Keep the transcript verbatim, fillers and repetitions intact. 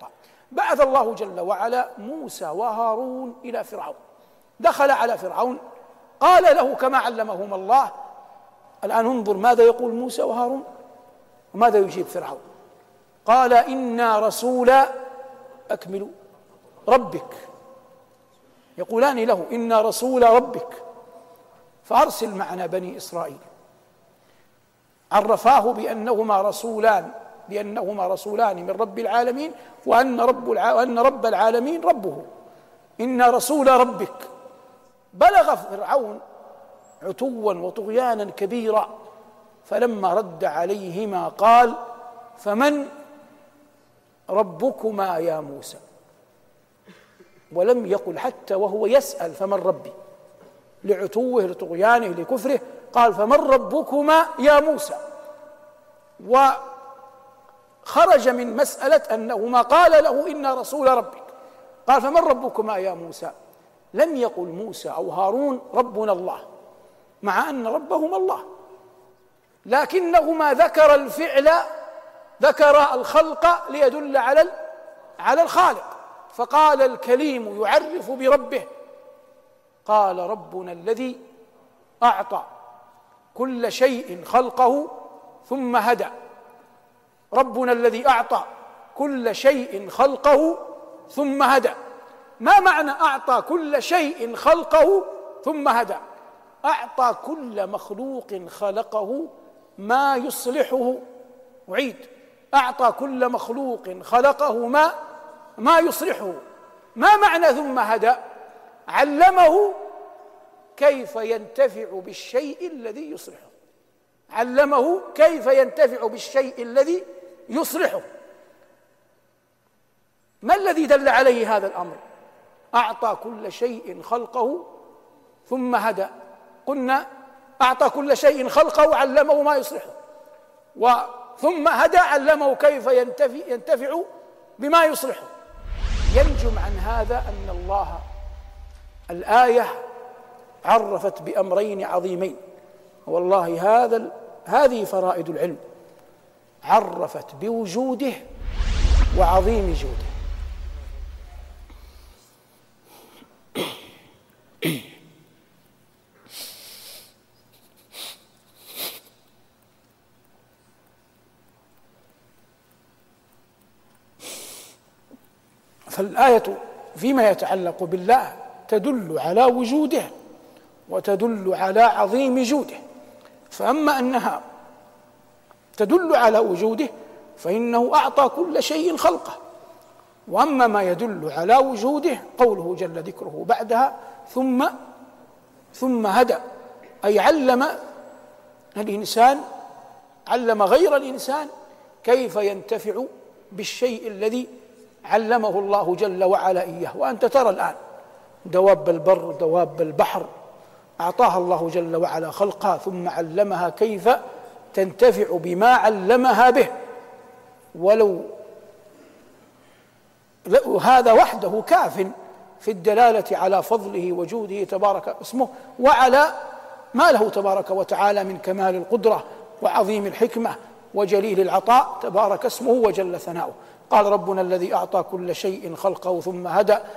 بعث الله جل وعلا موسى وهارون إلى فرعون، دخل على فرعون قال له كما علمهما الله. الآن انظر ماذا يقول موسى وهارون وماذا يجيب فرعون. قال إنا رسول أكملوا ربك، يقولان له إنا رسول ربك فأرسل معنا بني إسرائيل. عرفاه بأنهما رسولان بأنهما رسولان من رب العالمين، وأن رب الع... وأن رب العالمين ربه. إن رسول ربك. بلغ فرعون عتوا وطغيانا كبيرا، فلما رد عليهما قال فمن ربكما يا موسى، ولم يقل حتى وهو يسأل فمن ربي، لعتوه لطغيانه لكفره، قال فمن ربكما يا موسى. وخرج من مسألة أنهما قال له إن رسول ربك، قال فمن ربكما يا موسى. لم يقل موسى أو هارون ربنا الله، مع أن ربهما الله، لكنهما ذكر الفعل، ذكر الخلق ليدل على على الخالق. فقال الكليم يعرف بربه، قال ربنا الذي أعطى كل شيء خلقه ثم هدى. ربنا الذي أعطى كل شيء خلقه ثم هدى. ما معنى أعطى كل شيء خلقه ثم هدى؟ أعطى كل مخلوق خلقه ما يصلحه. أعيد، أعطى كل مخلوق خلقه ما ما يصلحه. ما معنى ثم هدى؟ علمه كيف ينتفع بالشيء الذي يصلحه، علمه كيف ينتفع بالشيء الذي يصلحه. ما الذي دل عليه هذا الأمر؟ أعطى كل شيء خلقه ثم هدى. قلنا أعطى كل شيء خلقه وعلمه ما يصلحه، وثم هدى علمه كيف ينتفع, ينتفع بما يصلحه. ينجم عن هذا أن الله الآية عرفت بأمرين عظيمين، والله هذا هذه فرائد العلم، عرفت بوجوده وعظيم جوده. فالآية فيما يتعلق بالله تدل على وجوده وتدل على عظيم جوده. فأما أنها تدل على وجوده فإنه أعطى كل شيء خلقه، وأما ما يدل على وجوده قوله جل ذكره بعدها ثم ثم هدى، أي علم الإنسان، علم غير الإنسان كيف ينتفع بالشيء الذي علمه الله جل وعلا إياه. وأنت ترى الآن دواب البر دواب البحر أعطاها الله جل وعلا خلقها ثم علمها كيف تنتفع بما علمها به. ولو هذا وحده كاف في الدلالة على فضله وجوده تبارك اسمه، وعلى ما له تبارك وتعالى من كمال القدرة وعظيم الحكمة وجليل العطاء تبارك اسمه وجل ثناؤه. قال ربنا الذي أعطى كل شيء خلقه ثم هدى